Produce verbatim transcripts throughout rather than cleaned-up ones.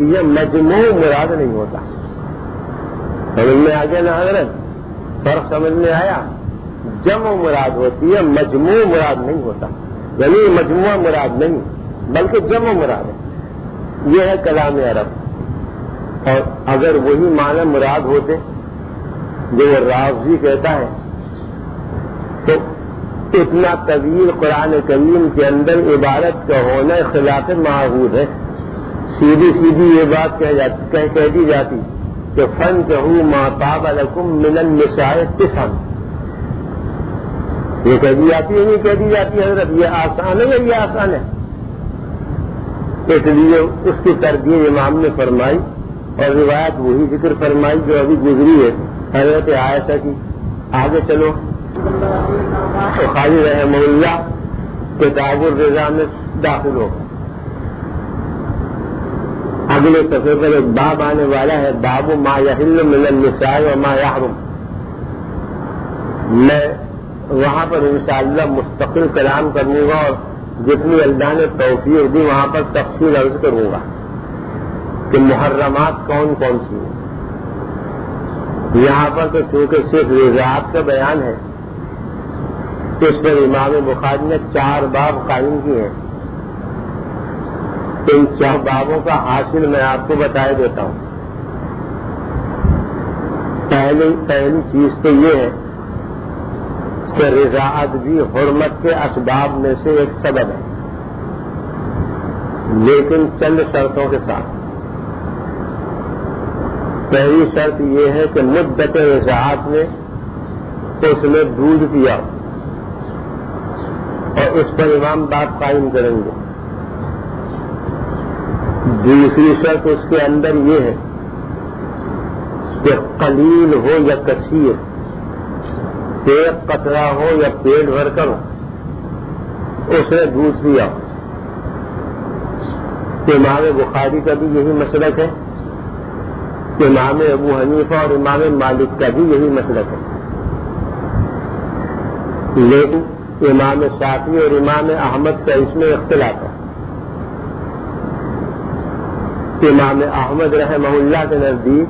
ہوتی ہے، مجموع مراد نہیں ہوتا. سمجھ میں آ گیا نا حضرت؟ فرق سمجھ میں آیا؟ جمع مراد ہوتی ہے، مجموع مراد نہیں ہوتا. یعنی مجموعہ مراد نہیں بلکہ جمع مراد ہے. یہ ہے کلام عرب. اور اگر وہی معنی مراد ہوتے جو وہ رازی کہتا ہے تو اتنا طویل قرآن کریم کے اندر عبارت کا ہونا خلاف معہود ہے. سیدھی سیدھی یہ بات کہہ جاتی کہہ کہہ دی جاتی کہ فن کہوں ما طاب لکم من النساء تسعا. یہ کہہ دی جاتی ہے نہیں کہہ دی جاتی حضرت؟ یہ آسان ہے یا یہ آسان ہے؟ اس لیے اس کی ترجیح امام نے فرمائی اور روایت وہی ذکر فرمائی جو ابھی گزری ہے حضرت عائشہ کی. آگے چلو. بخاری رحمہ اللہ کتاب الرضا میں داخل ہو. اگلے صفحے پر ایک باب آنے والا ہے، باب ما یحل من النساء و ما یحرم. میں وہاں پر انشاءاللہ مستقل کلام کروں گا اور جتنی اللہ نے توفیق دی وہاں پر تفصیل عرض کروں گا کہ محرمات کون کون سی ہیں. یہاں پر تو چونکہ صرف رضاعت کا بیان ہے اس پر امام بخاری نے چار باب قائم کیے ہیں. ان چار بابوں کا حاصل میں آپ کو بتائے دیتا ہوں. پہلی پہلی چیز تو یہ ہے کہ رضاعت بھی حرمت کے اسباب میں سے ایک سبب ہے، لیکن چند شرطوں کے ساتھ. پہلی شرط یہ ہے کہ مدت رضاعت میں اس نے دودھ پیا اور اس پر امام بات قائم کریں گے. دوسری شرط اس کے اندر یہ ہے کہ قلیل ہو یا کثیر، ایک قطرہ ہو یا پیٹ بھر کر ہو، اس نے دودھ پیا. امام بخاری کا بھی یہی مسلک ہے، امام ابو حنیفہ اور امام مالک کا بھی یہی مسلک ہے. لیکن امام شافعی اور امام احمد کا اس میں اختلاف ہے. امام احمد رحمہ اللہ کے نزدیک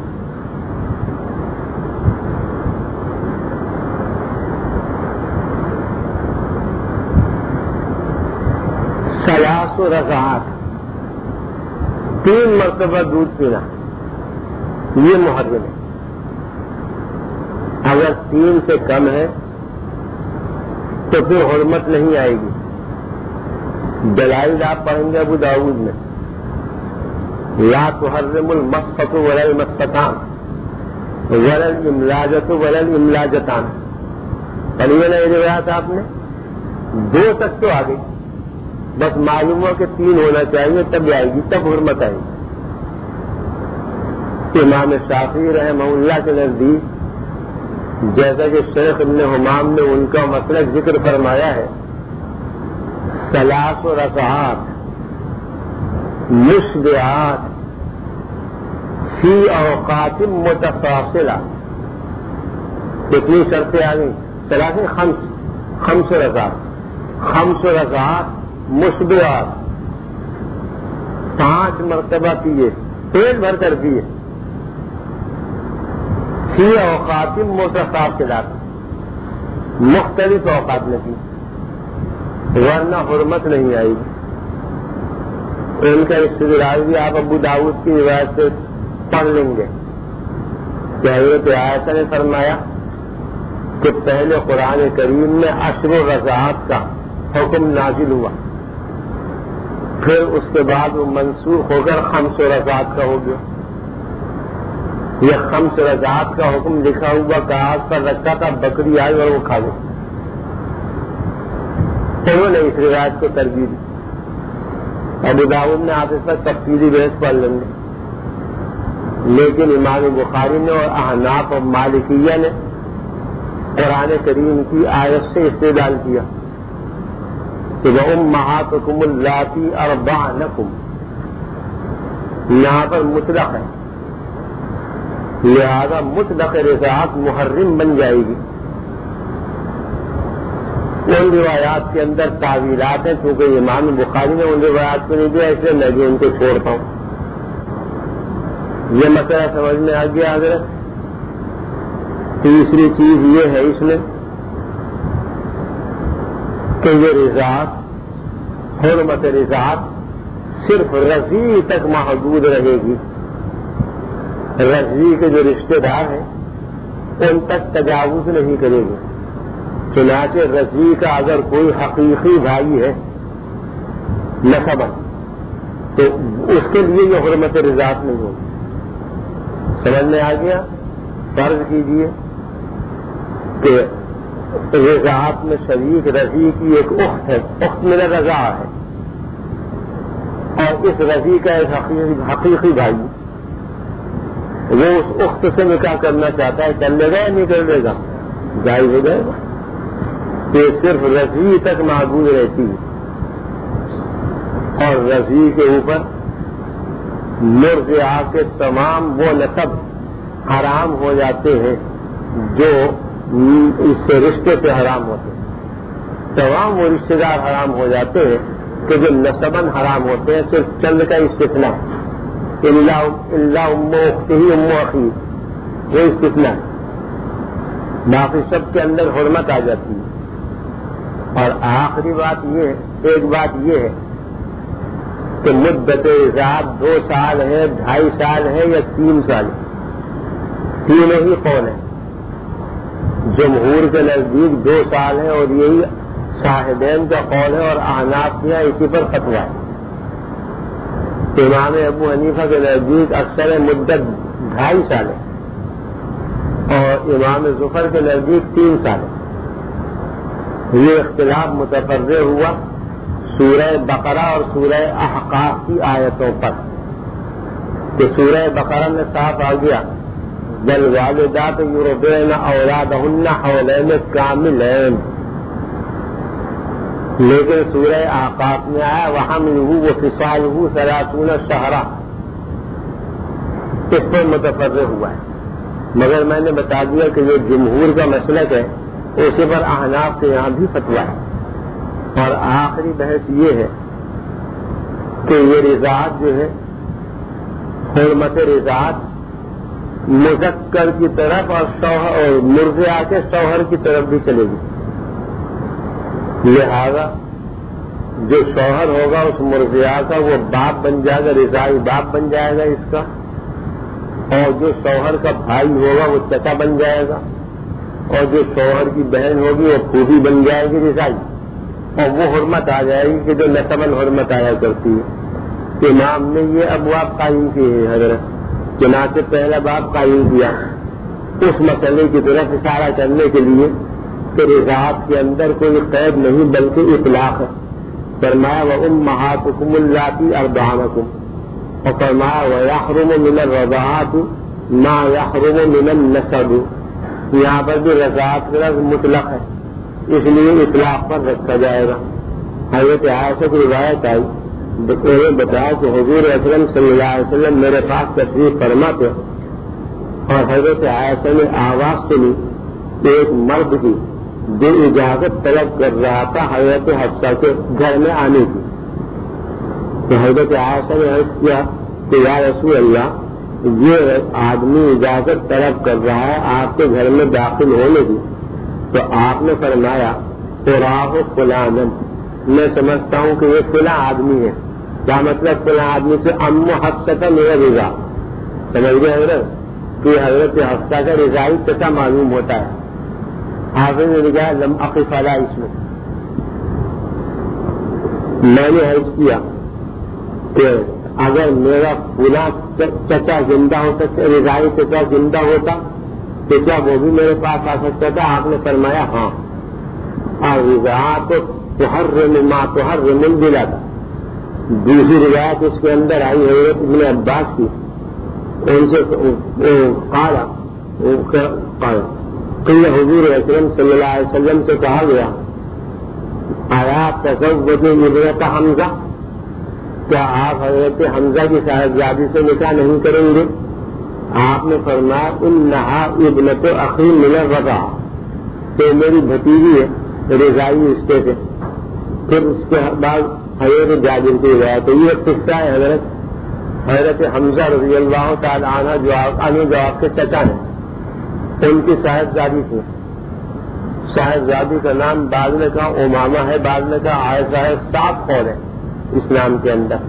ثلاث رضعات، تین مرتبہ دودھ پینا یہ محرم ہے. اگر تین سے کم ہے تو پھر حرمت نہیں آئے گی. دلائل آپ پڑھیں گے ابو داؤد میں، لا تحرم المسۃ ولا المسۃان ولا الاملاجۃ ولا الاملاجتان. پڑھیے نا یہ روایت آپ نے، دو تک تو آ گئی، بس معلوم ہو کہ تین ہونا چاہیے تب آئے گی، تب حرمت آئے گی. امام شافعی رحمہ اللہ کے نزدیک جیسا کہ شیخ ابن حمام نے ان کا مسلک ذکر فرمایا ہے، ثلاث رضعات مشبعات فی اوقات متفاصلہ. کتنی شرطیں آ گئی؟ ثلاث خمس خمس رضعات خمس رضعات مشبعات، پانچ مرتبہ پیے، پیٹ بھر کر پیے. فی اوقات متفاصلات، مختلف اوقات میں کی، ورنہ حرمت نہیں آئی. ان کا استدلال بھی آپ ابو داؤد کی روایت سے پڑھ لیں گے کہ حضرت عائشہ نے فرمایا کہ پہلے قرآن کریم میں عشر رضعات کا حکم نازل ہوا، پھر اس کے بعد وہ منسوخ ہو کر خمس رضعات کا ہو گیا. یہ خمس رضعات کا حکم لکھا ہوا کاغذ پر رکھا تھا، بکری آئی اور وہ کھا گئی. انہوں نے اس روایت کو ترجیح دی. ابو داؤد نے آپ اس پر تفصیلی بحث پڑھ لیں گے، لیکن امام بخاری نے اور احناف اور مالکیہ نے قرآن کریم کی آیت سے استدلال کیا کہ وَأُمَّهَاتُكُمُ اللَّاتِي أَرْضَعْنَكُمْ، یہاں پر مطلق ہے، لہذا مطلق رضاعت محرم بن جائے گی. ان روایات کے اندر تعویلات ہیں، کیونکہ امام بخاری نے ان روایات کو نہیں دیا، اس لیے میں بھی ان کو چھوڑتا ہوں. یہ مسئلہ سمجھ میں آ گیا حضرت. تیسری چیز یہ ہے اس میں کہ یہ رضاعت، حرمت رضاعت صرف رضی تک محدود رہے گی. رضی کے جو رشتے دار ہیں ان تک تجاوز نہیں کرے گی. چنانچہ رضی کا اگر کوئی حقیقی بھائی ہے نسباً تو اس کے لیے یہ حرمت رضاعت نہیں ہوگی. سمجھ میں آ گیا؟ فرض کیجئے کہ رضاعت میں شریک رضی کی ایک اخت ہے، اخت من الرضاع ہے، اور اس رضی کا ایک حقیقی, حقیقی بھائی وہ اس اخت سے نکاح کرنا چاہتا ہے، کر لے گا یا نہیں کر لے گا؟ جائز ہو جائے گا. یہ صرف رضی تک محدود رہتی ہے، اور رضی کے اوپر مرضعہ کے تمام وہ نسب حرام ہو جاتے ہیں جو اس سے رشتے سے حرام ہوتے ہیں. تمام وہ رشتے دار حرام ہو جاتے ہیں کہ جو نسباً حرام ہوتے ہیں. صرف چند کا استثناء اللہ ام اختی ہی ام اخی، وہ استثناء، باقی سب کے اندر حرمت آ جاتی ہے. اور آخری بات یہ ایک بات یہ ہے کہ مدت رضاعت دو سال ہے، ڈھائی سال ہے یا تین سال ہے، تینوں ہی قول ہیں. جمہور کے نزدیک دو سال ہے اور یہی صاحبین کا قول ہے، اور احناف کیا اسی پر فتویٰ ہے. امام ابو حنیفہ کے نزدیک اکثر مدت ڈھائی سال ہے اور امام ظفر کے نزدیک تین سال ہے. یہ اختلاف متفرع ہوا سورہ بقرہ اور سورہ احقاف کی آیتوں پر، کہ سورہ بقرہ میں صاف آ گیا والوالدات یرضعن اولادہن حولین کاملین، لیکن سورہ احقاف میں آیا وحملہ وفصالہ ثلاثون شہرا، اس پر متفرع ہوا ہے. مگر میں نے بتا دیا کہ یہ جمہور کا مسلک ہے، اسی پر احناف کے یہاں بھی فتویٰ ہے. اور آخری بحث یہ ہے کہ یہ رضاعت جو ہے، حرمت رضاعت مذکر کی طرف اور شوہر اور مرضعہ کے شوہر کی طرف بھی چلے گی. لہذا جو شوہر ہوگا اس مرضعہ کا وہ باپ بن جائے گا، رضاعی باپ بن جائے گا اس کا، اور جو شوہر کا بھائی ہوگا وہ چچا بن جائے گا، اور جو شوہر کی بہن ہوگی وہ پھوپھی بن جائے گی رضاعی، اور وہ حرمت آ جائے گی کہ جو نسباً حرمت آیا کرتی ہے. امام نے یہ ابواب قائم کیے ہیں حضرت، چنانچہ پہلا باب قائم کیا اس مسئلے کی طرف اشارہ کرنے کے لیے کہ رضاعت کے اندر کوئی قید نہیں بلکہ اطلاق ہے. فرمایا وَأُمَّهَاتُكُمُ اللَّاتِي أَرْضَعْنَكُمْ، اور فرمایا وَيَحْرُمُ مِنَ الرَّضَاعَةِ مَا يَحْرُمُ مِنَ النَّسَبِ. یہاں پر بھی رضاعت کا لفظ مطلق ہے، اس لیے اطلاق پر رکھا جائے گا. حضرت عائشہ کی روایت آئی، انہوں نے بتایا کہ حضور اکرم صلی اللہ علیہ وسلم میرے پاس تشریف فرما تھے، اور حضرت عائشہ نے آواز سنی ایک مرد کی جو اجازت طلب کر رہا تھا حضرت حفصہ کے گھر میں آنے کی. تو حضرت عائشہ نے عرض کیا کہ یا رسول اللہ، یہ آدمی اجازت طلب کر رہا ہے آپ کے گھر میں داخل ہونے کی. تو آپ نے فرمایا قراہ فلانا، میں سمجھتا ہوں کہ یہ فلاں آدمی ہے. کیا مطلب فلاں آدمی سے؟ ام حفصہ میرا رضا، سمجھ گئے حضرت کہ حضرت حفصہ کا رضائی کیسا معلوم ہوتا ہے. حافظ نے لکھا ہے لم اقف علی اس میں، میں نے عرض کیا کہ اگر میرا فلاں چچا زندہ ہوتا، رضائی چچا زندہ ہوتا تو کیا وہ بھی میرے پاس آ سکتا تھا؟ آپ نے فرمایا ہاں. اور رضاعت تحرم ما تحرم البلاد. دوسری روایت اس کے اندر آئی حضرت ابن عباس کی، ان سے قال قال حضور اکرم صلی اللہ علیہ وسلم سے کہا گیا آیا تزوج ابنت حمزہ، کیا آپ حضرت حمزہ کی صاحبزادی سے نکاح نہیں کریں گے؟ آپ نے فرمایا انہا ابنت اخی من الرضاع، تو میری بھتیجی ہے رضائی رشتے سے. پھر اس کے بعد حضرت جابر کی روایت ہے. یہ قصہ ہے حضرت حضرت حمزہ رضی اللہ تعالی عنہ جو عنہ جو آپ کے چچا ہیں، ان کی صاحبزادی تھی. صاحبزادی کا نام بعض نے کہا امامہ ہے، بعض نے کہا عائشہ ہے. سات قول ہے اسلام کے اندر.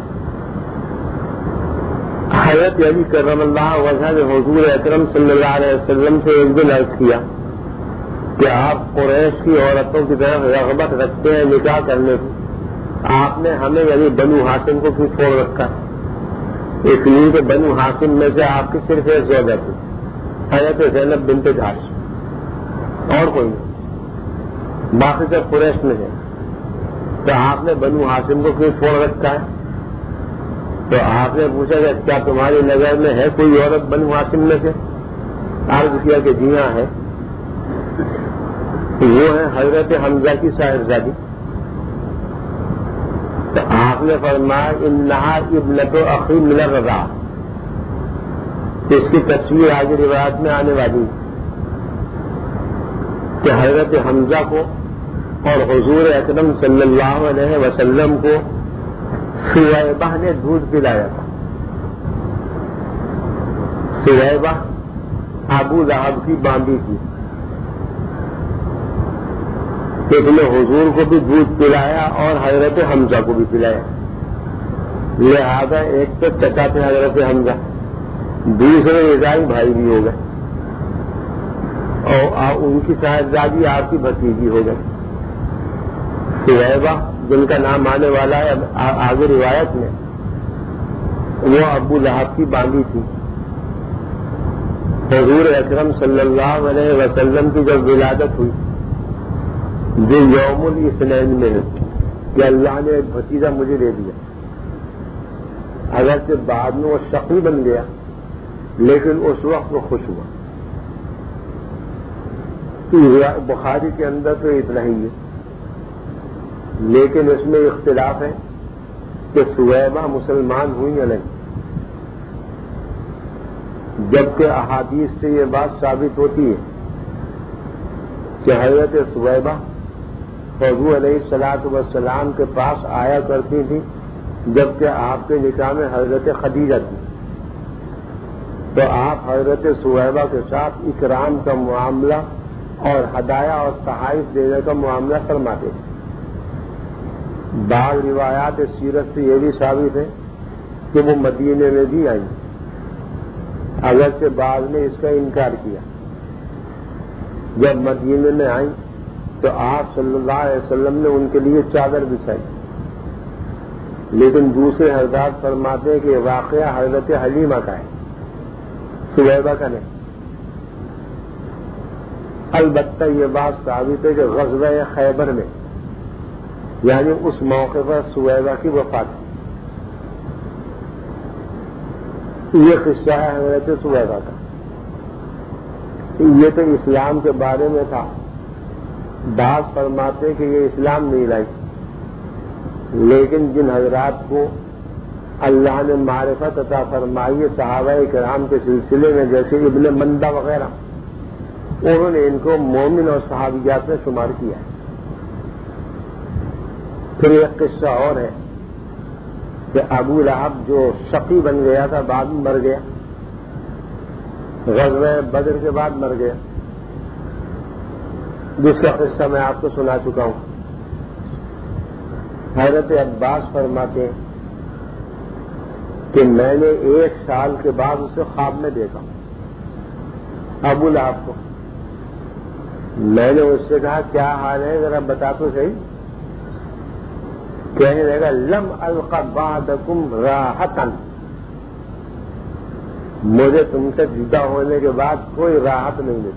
حضرت علی کرم اللہ وجہہ نے حضور اکرم صلی اللہ علیہ وسلم سے ایک دن عرض کیا کہ آپ قریش کی عورتوں کی طرف رغبت رکھتے ہیں نکاح کرنے کی، آپ نے ہمیں یعنی بنو ہاشم کو کیوں چھوڑ رکھا؟ اس لیے کہ بنو ہاشم میں سے آپ کی صرف ایک زوجہ تھی، حضرت زینب بنت جحش، اور کوئی نہیں، باقی سب قریش میں ہے. تو آپ نے بنو ہاشم کو کیوں چھوڑ رکھا ہے؟ تو آپ نے پوچھا کہ کیا تمہاری نظر میں ہے کوئی عورت بنو ہاشم میں سے؟ عرض کیا کہ جی ہاں ہے. وہ ہے حضرت حمزہ کی صاحبزادی. تو آپ نے فرمایا انہا ابنۃ اخی من الرضاع. اس کی تصویر آگے روایت میں آنے والی کہ حضرت حمزہ کو اور حضور اکرم صلی اللہ علیہ وسلم کو سویبہ نے دودھ پلایا تھا. سویبہ ابو لہب کی باندھی تھی، اس نے حضور کو بھی دودھ پلایا اور حضرت حمزہ کو بھی پلایا. لہذا ایک تو چچا تھے حضرت حمزہ، دوسرے رضائی بھائی بھی ہو گئے، اور ان کی صاحبزادی آپ کی بھتیجی ہو گئی. سویبہ جن کا نام آنے والا ہے آگے روایت میں، وہ ابو لہب کی باندھی تھی. حضور اکرم صلی اللہ علیہ وسلم کی جب ولادت ہوئی جو یوم الاثنین میں ہے کہ اللہ نے ایک بھتیجا مجھے دے دیا، اگرچہ بعد میں وہ شقی بن گیا لیکن اس وقت وہ خوش ہوا. بخاری کے اندر تو اتنا ہی ہے، لیکن اس میں اختلاف ہے کہ سویبہ مسلمان ہوئی یا نہیں. جبکہ احادیث سے یہ بات ثابت ہوتی ہے کہ حضرت سویبہ حضور علیہ الصلاۃ والسلام کے پاس آیا کرتی تھی جبکہ آپ کے نکاح میں حضرت خدیجہ تھی. تو آپ حضرت سویبہ کے ساتھ اکرام کا معاملہ اور ہدایہ اور تحائف دینے کا معاملہ فرماتے تھے. بعض روایات سیرت سے یہ بھی ثابت ہے کہ وہ مدینے میں بھی آئیں، اگرچہ بعض نے اس کا انکار کیا. جب مدینے میں آئیں تو آپ صلی اللہ علیہ وسلم نے ان کے لیے چادر بچھائی، لیکن دوسرے حضرات فرماتے ہیں کہ یہ واقعہ حضرت حلیمہ کا ہے، سویبہ کا نہیں. البتہ یہ بات ثابت ہے کہ غزوہ خیبر میں یعنی اس موقع پر سویبہ کی وفات تھی. یہ قصہ ہے حضرت سویبہ کا. یہ تو اسلام کے بارے میں تھا. بعض فرماتے کہ یہ اسلام نہیں لائی، لیکن جن حضرات کو اللہ نے معرفت عطا فرمائی ہے صحابہ کرام کے سلسلے میں، جیسے ابن مندہ وغیرہ، انہوں نے ان کو مومن اور صحابیات میں شمار کیا ہے. پھر ایک قصہ اور ہے کہ ابو لہب جو شقی بن گیا تھا بعد میں مر گیا، غزوہ بدر کے بعد مر گیا، جس کا قصہ میں آپ کو سنا چکا ہوں. حضرت عباس فرماتے ہیں کہ میں نے ایک سال کے بعد اسے خواب میں دیکھا، ابو لہب کو. میں نے اس سے کہا کیا حال ہے ذرا بتا تو صحیح. کہنے لگا لم الق بعدکم راحتن، مجھے تم سے جدا ہونے کے بعد کوئی راحت نہیں ملی.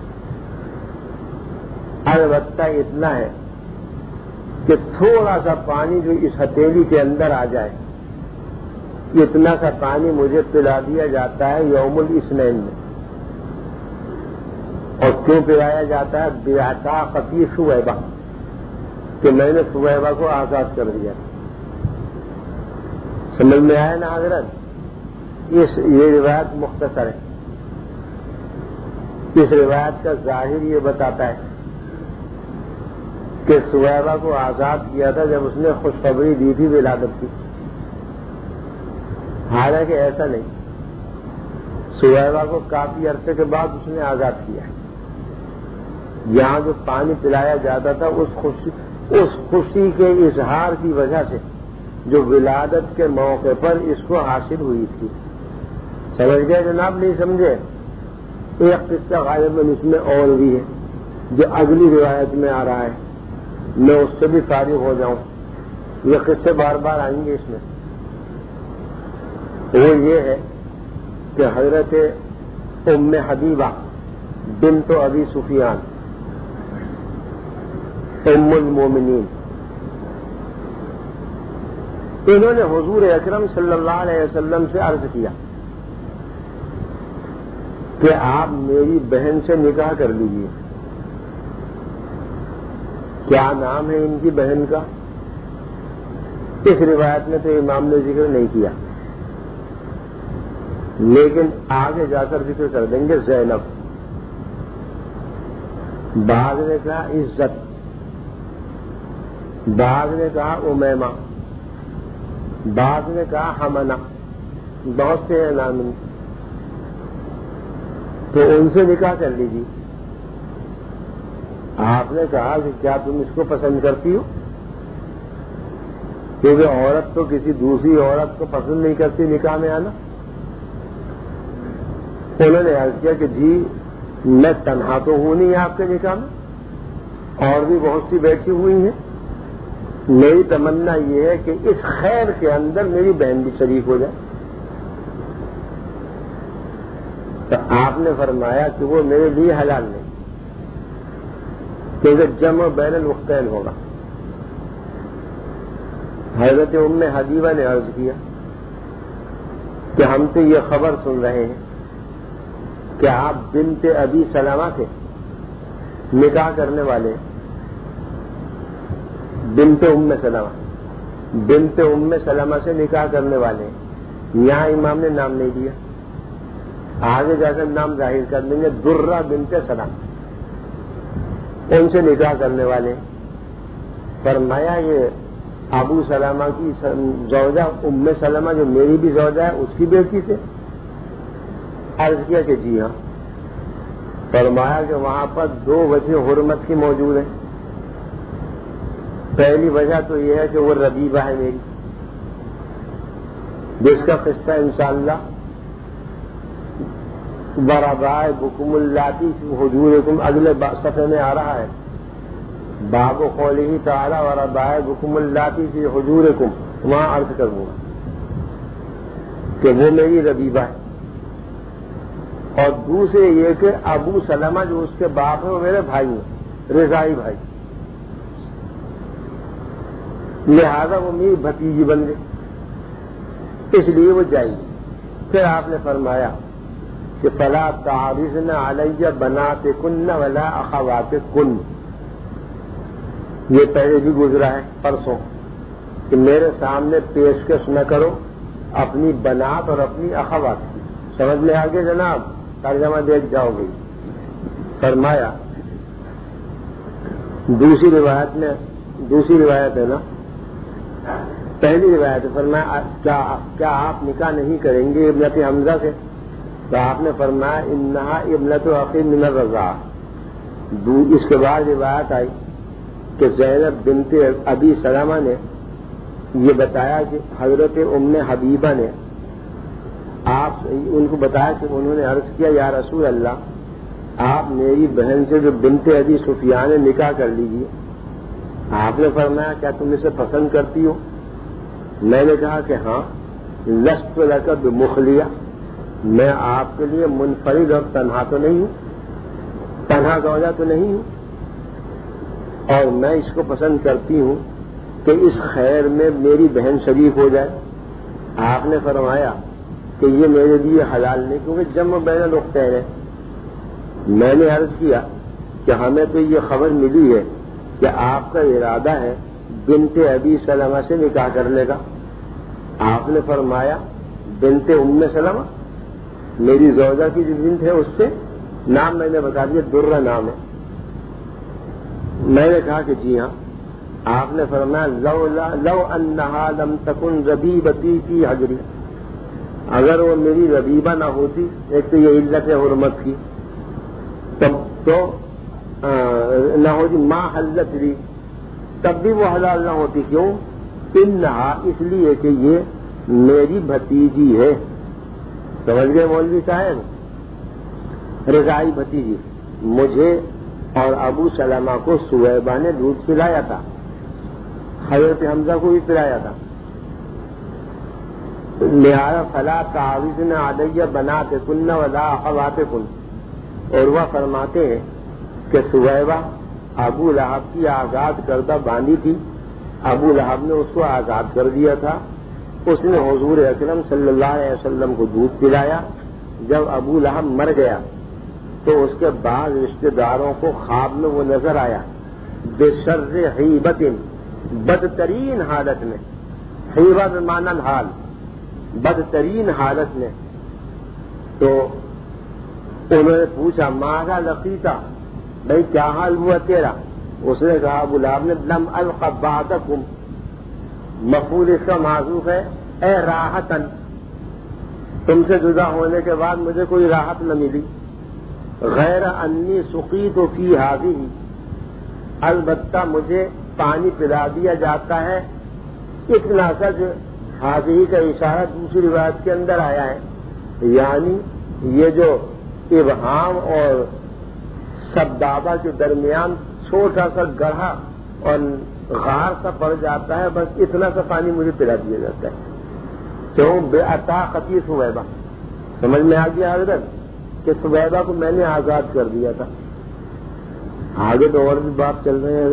البتہ اتنا ہے کہ تھوڑا سا پانی جو اس ہتھیلی کے اندر آ جائے، اتنا سا پانی مجھے پلا دیا جاتا ہے یوم الاثنین میں. اور کیوں پلایا جاتا ہے؟ بعتاقتی سویبہ، کہ میں نے سویبہ کو آزاد کر دیا. سمجھ میں آیا نا حضرت؟ اس یہ روایت مختصر ہے. اس روایت کا ظاہر یہ بتاتا ہے کہ سویبہ کو آزاد کیا تھا جب اس نے خوشخبری دی تھی ولادت کی. حالانکہ ایسا نہیں، سہیبہ کو کافی عرصے کے بعد اس نے آزاد کیا. یہاں جو پانی پلایا جاتا تھا اس خوشی اس خوشی کے اظہار کی وجہ سے جو ولادت کے موقع پر اس کو حاصل ہوئی تھی. سمجھ گئے جناب؟ نہیں سمجھے؟ ایک قصہ غالباً اس میں اور بھی ہے جو اگلی روایت میں آ رہا ہے، میں اس سے بھی فارغ ہو جاؤں. یہ قصے بار بار آئیں گے اس میں. وہ یہ ہے کہ حضرت ام حبیبہ بنت ابی سفیان ام المومنین، انہوں نے حضور اکرم صلی اللہ علیہ وسلم سے عرض کیا کہ آپ میری بہن سے نکاح کر لیجیے. کیا نام ہے ان کی بہن کا؟ اس روایت میں تو امام نے ذکر نہیں کیا، لیکن آگے جا کر ذکر کر دیں گے. زینب، بعض نے کہا عزت، بعض نے کہا امیمہ، بعض نے کہا حمنہ، بہت سے نام. تو ان سے نکاح کر لیجیے. آپ نے کہا کہ کیا تم اس کو پسند کرتی ہو؟ کیونکہ عورت تو کسی دوسری عورت کو پسند نہیں کرتی نکاح میں آنا. انہوں نے عرض کیا کہ جی میں تنہا تو ہوں نہیں آپ کے نکاح میں، اور بھی بہت سی بیٹھی ہوئی ہیں. میری تمنا یہ ہے کہ اس خیر کے اندر میری بہن بھی شریک ہو جائے. تو آپ نے فرمایا کہ وہ میرے لیے حلال نہیں، کیونکہ جمع بین الاختین ہوگا. حضرت ام حبیبہ نے عرض کیا کہ ہم تو یہ خبر سن رہے ہیں کہ آپ بنت ابی سلمہ سے نکاح کرنے والے، بنت ام سلمہ بنت ام سلمہ سے نکاح کرنے والے. یہاں امام نے نام نہیں دیا، آگے جا کر نام ظاہر کر دیں گے. درہ بنت سلمہ، ان سے نکاح کرنے والے. فرمایا یہ ابو سلمہ کی زوجہ ام سلمہ جو میری بھی زوجہ ہے اس کی بیٹی سے؟ عرض کیا کہ جی ہاں. فرمایا کہ وہاں پر دو وجہ حرمت کی موجود ہیں. پہلی وجہ تو یہ ہے کہ وہ ربیبہ ہے میری، جس کا قصہ انشاءاللہ وربائبکم اللاتی فی حجورکم اگلے صفحے میں آ رہا ہے. باب قولہ تعالی وربائبکم اللاتی فی حجورکم، وہاں عرض کروں گا کہ وہ میری ربیبہ ہے. اور دوسرے یہ کہ ابو سلمہ جو اس کے باپ ہیں وہ میرے بھائی ہیں، رضائی بھائی، لہذا وہ میری بھتیجی بن گئی، اس لیے وہ جائیں گی. پھر آپ نے فرمایا کہ فلا تعرضن علی بناتکن ولا اخواتکن، یہ پہلے بھی گزرا ہے پرسوں کہ میرے سامنے پیشکش نہ کرو اپنی بنات اور اپنی اخوات کی. سمجھ میں آگے جناب؟ ترجمہ دیکھ جاؤ گی. فرمایا دوسری روایت میں، دوسری روایت ہے نا، پہلی روایت ہے. فرمایا کیا آپ نکاح نہیں کریں گے ابنت حمزہ سے؟ تو آپ نے فرمایا انہا ابنت اخی من الرضاع. اس کے بعد روایت آئی کہ زینب بنت ابی سلمہ نے یہ بتایا کہ حضرت ام حبیبہ نے آپ ان کو بتایا کہ انہوں نے عرض کیا یا رسول اللہ آپ میری بہن سے جو بنت ابی سفیان نے نکاح کر لیجیے. آپ نے فرمایا کیا تم اسے پسند کرتی ہو؟ میں نے کہا کہ ہاں. لست لک بمخلیہ، میں آپ کے لیے منفرد اور تنہا تو نہیں ہوں، تنہا زوجہ تو نہیں ہوں، اور میں اس کو پسند کرتی ہوں کہ اس خیر میں میری بہن شریک ہو جائے. آپ نے فرمایا کہ یہ میرے لیے حلال نہیں، کیونکہ جمع بین الاختین ہے. میں نے عرض کیا کہ ہمیں تو یہ خبر ملی ہے کہ آپ کا ارادہ ہے بنت ابی سلمہ سے نکاح کرنے کا. آپ نے فرمایا بنت ام سلمہ، میری زوجہ کی جو بنت ہے اس سے. نام میں نے بتا دیا، درہ نام ہے. میں نے کہا کہ جی ہاں. آپ نے فرمایا لو لو انہا لم تکن ربیبتی فی حجری، اگر وہ میری ربیبہ نہ ہوتی، ایک تو یہ علت ہے حرمت کی، تب تو نہ ہوتی ماں حلت لی، تب بھی وہ حلال نہ ہوتی. کیوں؟ انہا، اس لیے کہ یہ میری بھتیجی ہے. سمجھ گئے مولوی صاحب؟ رضائی بھتیجی. مجھے اور ابو سلمہ کو سویبہ نے دودھ پلایا تھا، حضرت حمزہ کو بھی پلایا تھا. لہذا فلا تعاوذن علیہ بناتکن ولا اخواتکن. اور وہ فرماتے ہیں کہ سویبہ ابو لہب کی آزاد کردہ باندھی تھی، ابو لہب نے اس کو آزاد کر دیا تھا. اس نے حضور اکرم صلی اللہ علیہ وسلم کو دودھ پلایا. جب ابو لہب مر گیا تو اس کے بعد رشتہ داروں کو خواب میں وہ نظر آیا بشر حیبت، بدترین حالت میں. حیبہ بمعنی الحال، بدترین حالت میں. تو انہوں نے پوچھا ماذا لقیتا، بھائی کیا حال ہوا تیرا؟ اس نے کہا ابو لہب نے لم الق بعدکم، مفعول اس کا معذوف ہے اے راحتن، تم سے جدا ہونے کے بعد مجھے کوئی راحت نہ ملی. غیر انی سقیت فی ہذہ، البتہ مجھے پانی پلا دیا جاتا ہے. اتنا سچ ہذہ کا اشارہ دوسری روایت کے اندر آیا ہے، یعنی یہ جو ابہام اور سبابہ کے درمیان چھوٹا سا گڑھا اور غار سا پڑ جاتا ہے، بس اتنا سا پانی مجھے پلا دیا جاتا ہے. کیوں؟ بے عطا خطی سویبہ. سمجھ میں آ گیا حضرت کہ سویبہ کو میں نے آزاد کر دیا تھا. آگے تو اور بھی بات چل رہے ہیں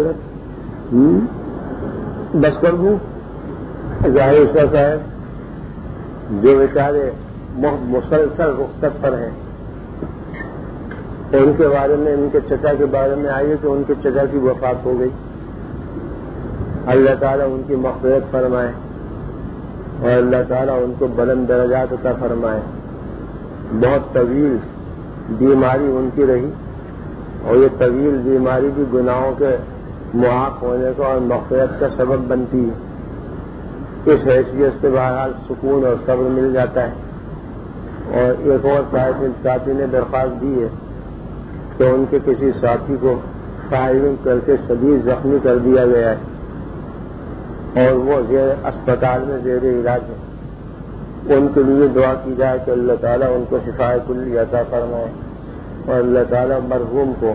حضرت، بس کر دوں. ظاہر صاحب جو بیچارے مسلسل رخصت پر ہیں، ان کے بارے میں، ان کے چچا کے بارے میں آئیے کہ ان کے چچا کی وفات ہو گئی. اللہ تعالیٰ ان کی مغفرت فرمائے اور اللہ تعالیٰ ان کو بلند درجات عطا فرمائے. بہت طویل بیماری ان کی رہی اور یہ طویل بیماری بھی گناہوں کے معاف ہونے کا اور مغفرت کا سبب بنتی ہے. اس حیثیت سے بہرحال سکون اور صبر مل جاتا ہے. اور ایک اور ساتھی نے درخواست دی ہے کہ ان کے کسی ساتھی کو فائرنگ کر کے شدید زخمی کر دیا گیا ہے اور وہ زیر اسپتال میں زیر علاج ہے. ان کے لیے دعا کی جائے کہ اللہ تعالیٰ ان کو شفاء کلی عطا فرمائے اور اللہ تعالیٰ مرحوم کو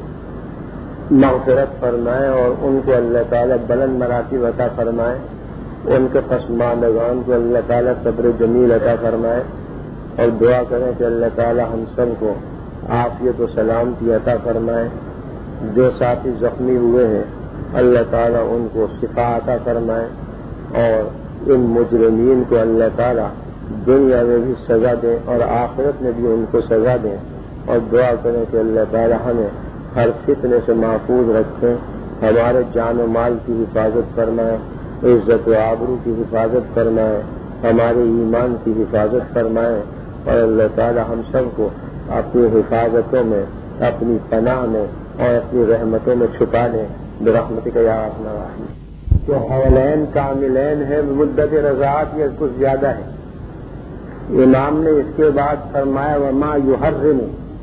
مغفرت فرمائے اور ان کو اللہ تعالیٰ بلند مراتب عطا فرمائے. ان کے پسماندگان کو اللہ تعالیٰ صبر جمیل عطا فرمائے اور دعا کریں کہ اللہ تعالیٰ ہم سب کو عافیت و سلامتی عطا فرمائے. جو ساتھی زخمی ہوئے ہیں اللہ تعالیٰ ان کو شفا عطا فرمائے اور ان مجرمین کو اللہ تعالیٰ دنیا میں بھی سزا دیں اور آخرت میں بھی ان کو سزا دیں. اور دعا کریں کہ اللہ تعالیٰ ہمیں ہر فتنے سے محفوظ رکھیں، ہمارے جان و مال کی حفاظت فرمائے، عزت و آبرو کی حفاظت فرمائے، ہمارے ایمان کی حفاظت فرمائے اور اللہ تعالیٰ ہم سب کو اپنی حفاظتوں میں، اپنی پناہ میں اور اپنی رحمتوں میں چھپا لیں برحمتک یا ارحم الراحمین. جو حولین کاملین ہے مدت رضاعت یا کچھ زیادہ ہے. امام نے اس کے بعد فرمایا وما یحرم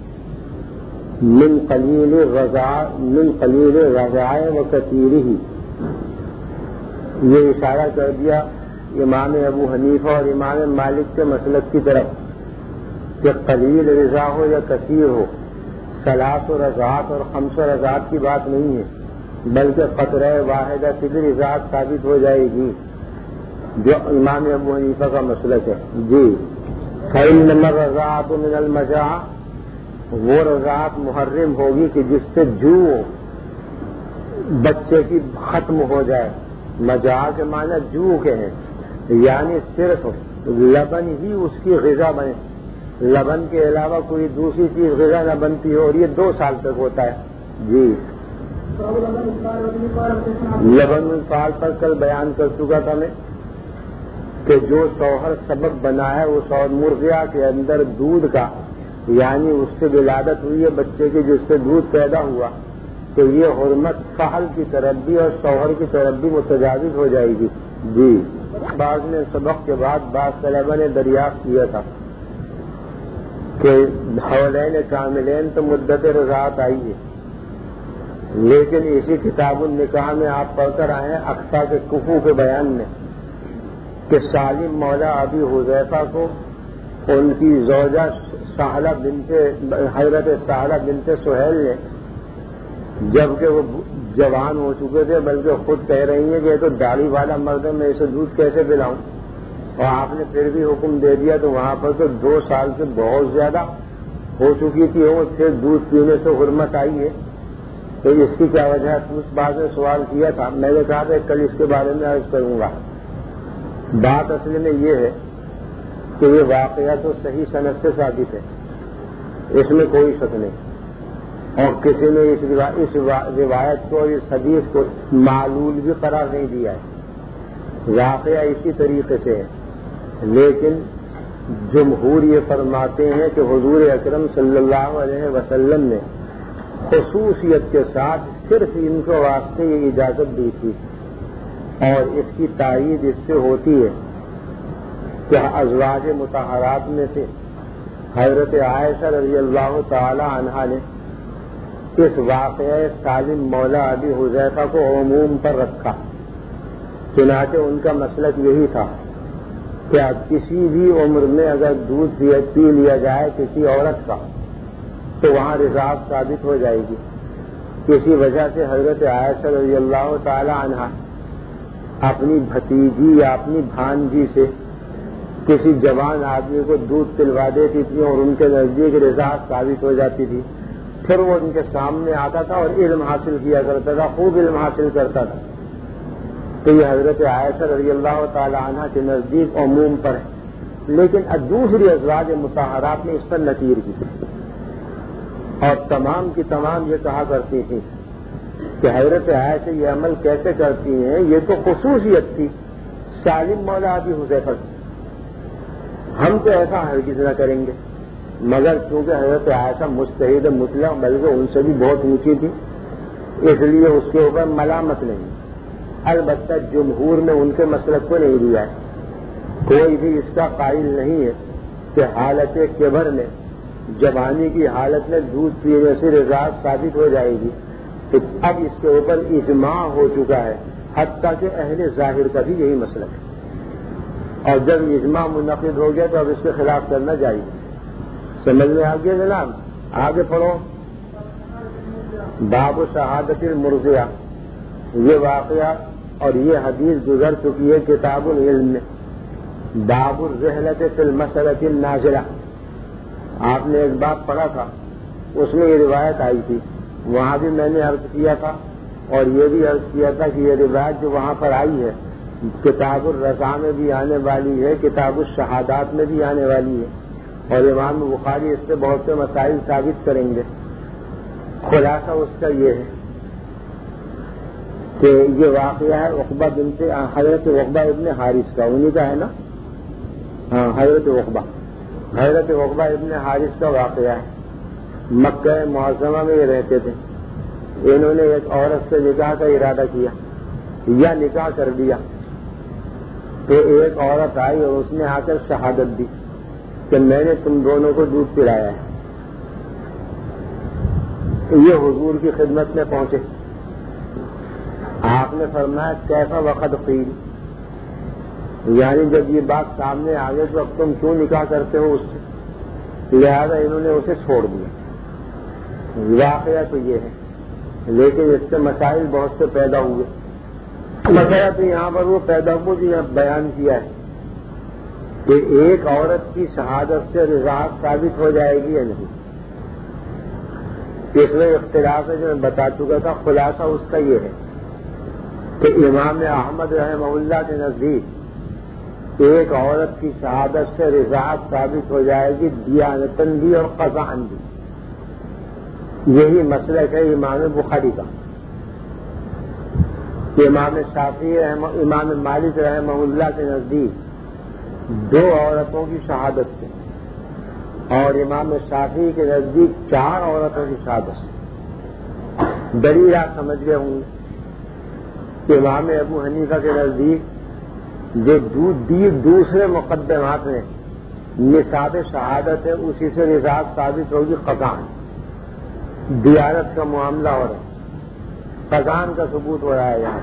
من قلیل الرضاع من قلیل الرضاع و کثیرہ. یہ اشارہ کر دیا امام ابو حنیفہ اور امام مالک کے مسلک کی طرف کہ قلیل رضا ہو یا کثیر ہو، ثلاث و رضاعت اور خمس و رضاعت کی بات نہیں ہے، بلکہ قطرہ واحدہ فی رضاعت ثابت ہو جائے گی جو امام ابو حنیفہ کا مسلک ہے. جی فإنما الرضاعت من المجاعہ، وہ رضاعت محرم ہوگی کہ جس سے جو بچے کی ختم ہو جائے. مجاعہ کے معنی جو کے ہیں، یعنی صرف لبن ہی اس کی غذا بنے، لبن کے علاوہ کوئی دوسری چیز غذا نہ بنتی ہو، اور یہ دو سال تک ہوتا ہے. جی لبن الفال پر کل بیان کر چکا تھا میں کہ جو شوہر سبب بنا ہے وہ شوہر مرغیا کے اندر دودھ کا، یعنی اس سے ولادت ہوئی ہے بچے کی جس سے دودھ پیدا ہوا، تو یہ حرمت فحل کی طرف بھی اور شوہر کی طرف بھی متجاوز ہو جائے گی. جی بعض نے سبق کے بعد بعض طلبہ نے دریافت کیا تھا کہ حولین کاملین تو مدت رضاعت آئی ہے، لیکن اسی کتاب النکاح میں آپ پڑھ کر آئے ہیں اقصا کے کفو کے بیان میں کہ سالم مولا ابی حذیفہ کو ان کی زوجہ سہلہ بنت حضرت سہلہ بنت سہیل نے، جبکہ وہ جوان ہو چکے تھے، بلکہ خود کہہ رہی ہیں کہ یہ تو داڑھی والا مرد ہے، میں اسے دودھ کیسے پلاؤں، اور آپ نے پھر بھی حکم دے دیا، تو وہاں پر تو دو سال سے بہت زیادہ ہو چکی تھی وہ، پھر دودھ پینے سے حرمت آئی ہے، تو اس کی کیا وجہ ہے؟ اس بات میں سوال کیا تھا، میں نے کہا کہ کل اس کے بارے میں عرض کروں گا۔ بات اصل میں یہ ہے کہ یہ واقعہ تو صحیح سند سے ثابت ہے، اس میں کوئی شک نہیں، اور کسی نے اس روایت کو، اس حدیث کو معلول بھی قرار نہیں دیا ہے، واقعہ اسی طریقے سے ہے، لیکن جمہور یہ فرماتے ہیں کہ حضور اکرم صلی اللہ علیہ وسلم نے خصوصیت کے ساتھ صرف ان کو واسطے یہ اجازت دی تھی، اور اس کی تائید اس سے ہوتی ہے کہ ازواج مطہرات میں سے حضرت عائشہ رضی اللہ تعالی عنہا نے اس واقعہ سالم مولا ابی حذیفہ کو عموم پر رکھا، چنانچہ ان کا مسلک یہی تھا کہ کسی بھی عمر میں اگر دودھ پی لیا جائے کسی عورت کا تو وہاں رضاعت ثابت ہو جائے گی۔ کسی وجہ سے حضرت عائشہ رضی اللہ تعالی عنہا اپنی بھتیجی یا اپنی بھانجی سے کسی جوان آدمی کو دودھ پلوا دیتی تھی اور ان کے نزدیک رضاعت ثابت ہو جاتی تھی، پھر وہ ان کے سامنے آتا تھا اور علم حاصل کیا کرتا تھا، خوب علم حاصل کرتا تھا، تو یہ حضرت عائشہ رضی اللہ تعالی عنہ کے نزدیک عموم پر ہے، لیکن دوسری ازواج مطہرات نے اس پر نکیر کی اور تمام کی تمام یہ کہا کرتی تھی کہ حضرت عائشہ یہ عمل کیسے کرتی ہیں، یہ تو خصوصیت تھی سالم مولا ابی حذیفہ کی، ہم تو ایسا ہرگز نہ کریں گے، مگر چونکہ حضرت عائشہ مجتہد مطلق بلکہ ان سے بھی بہت اونچی تھی، اس لیے اس کے اوپر ملامت نہیں، البتہ جمہور نے ان کے مسلک کو نہیں دیا ہے، کوئی بھی اس کا قائل نہیں ہے کہ حالت کبر میں، جوانی کی حالت میں دودھ پینے سے رضاعت ثابت ہو جائے گی، تو اب اس کے اوپر اجماع ہو چکا ہے، حتیٰ کہ اہل ظاہر کا بھی یہی مسلک ہے، اور جب اجماع منعقد ہو گیا تو اب اس کے خلاف کرنا چاہیے۔ سمجھ میں آ گیا جناب؟ آگے پڑھو۔ باب شہادت المرضعہ، یہ واقعہ اور یہ حدیث گزر چکی ہے کتاب العلم میں۔ باب الرحلۃ فی المسألۃ النازلہ، آپ نے ایک باب پڑھا تھا، اس میں یہ روایت آئی تھی، وہاں بھی میں نے عرض کیا تھا اور یہ بھی عرض کیا تھا کہ یہ روایت جو وہاں پر آئی ہے کتاب الرضا میں بھی آنے والی ہے، کتاب الشہادات میں بھی آنے والی ہے، اور امام بخاری اس سے بہت سے مسائل ثابت کریں گے۔ خلاصہ اس کا یہ ہے کہ یہ واقعہ ہے عقبہ بنت حضرت عقبہ ابن حارث کا، انہی کا ہے نا؟ ہاں، حضرت عقبہ حضرت عقبہ ابن حارث کا واقعہ ہے۔ مکہ معظمہ میں یہ رہتے تھے، انہوں نے ایک عورت سے نکاح کا ارادہ کیا یا نکاح کر دیا، تو ایک عورت آئی اور اس نے آ کر شہادت دی کہ میں نے تم دونوں کو دودھ پلایا ہے۔ یہ حضور کی خدمت میں پہنچے، آپ نے فرمایا کیسا وقت قیل، یعنی جب یہ بات سامنے آ گئی تو اب تم کیوں نکاح کرتے ہو اس سے، لہذا انہوں نے اسے چھوڑ دیا۔ واقعہ تو یہ ہے، لیکن اس سے مسائل بہت سے پیدا ہوئے۔ مسئلہ تو یہاں پر وہ پیدا ہو جو یہاں بیان کیا ہے کہ ایک عورت کی شہادت سے رضاعت ثابت ہو جائے گی یا نہیں، اس میں اختلاف ہے جو میں بتا چکا تھا۔ خلاصہ اس کا یہ ہے کہ امام احمد رحمہ اللہ کے نزدیک ایک عورت کی شہادت سے رضاعت ثابت ہو جائے گی، دیانتاً بھی اور قضاءً بھی۔ یہی مسلک ہے امام بخاری کا۔ امام شافعی امام مالک رحمہ اللہ کے نزدیک دو عورتوں کی شہادت سے، اور امام شافعی کے نزدیک چار عورتوں کی شہادت سے۔ دلیل آپ سمجھ گئے ہوں گے۔ امام ابو حنیفہ کے نزدیک جو دی دوسرے مقدمات میں نصاب شہادت ہے اسی سے نصاب ثابت ہوگی قضان. دیانت کا معاملہ ہو رہا ہے، قضان کا ثبوت ہو رہا ہے یہاں،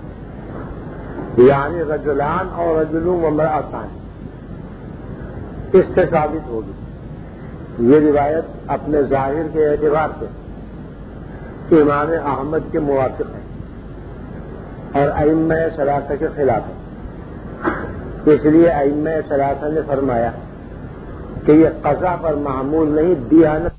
یعنی رجلان اور رجلوں وامرأتان، اس سے ثابت ہوگی. یہ روایت اپنے ظاہر کے اعتبار سے امام احمد کے موافق ہے اور ائمہ ثلاثہ کے خلاف ہے. اس لیے ائمہ ثلاثہ نے فرمایا کہ یہ قضا پر معمول نہیں، دیانت